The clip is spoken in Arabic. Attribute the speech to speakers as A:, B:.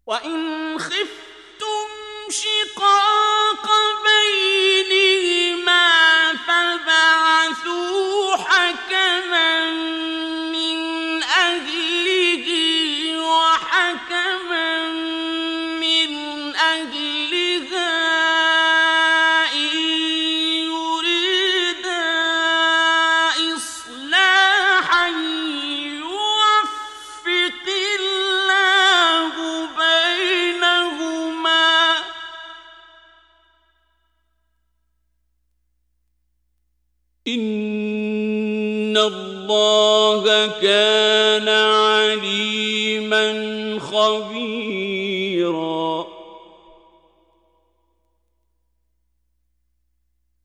A: وإن خفتم شقاق بينهما فابعثوا حكما من أهله وحكما من أهلها إن يريدا إصلاحا يوفق الله بينهما إن الله كان عليما خبيرا.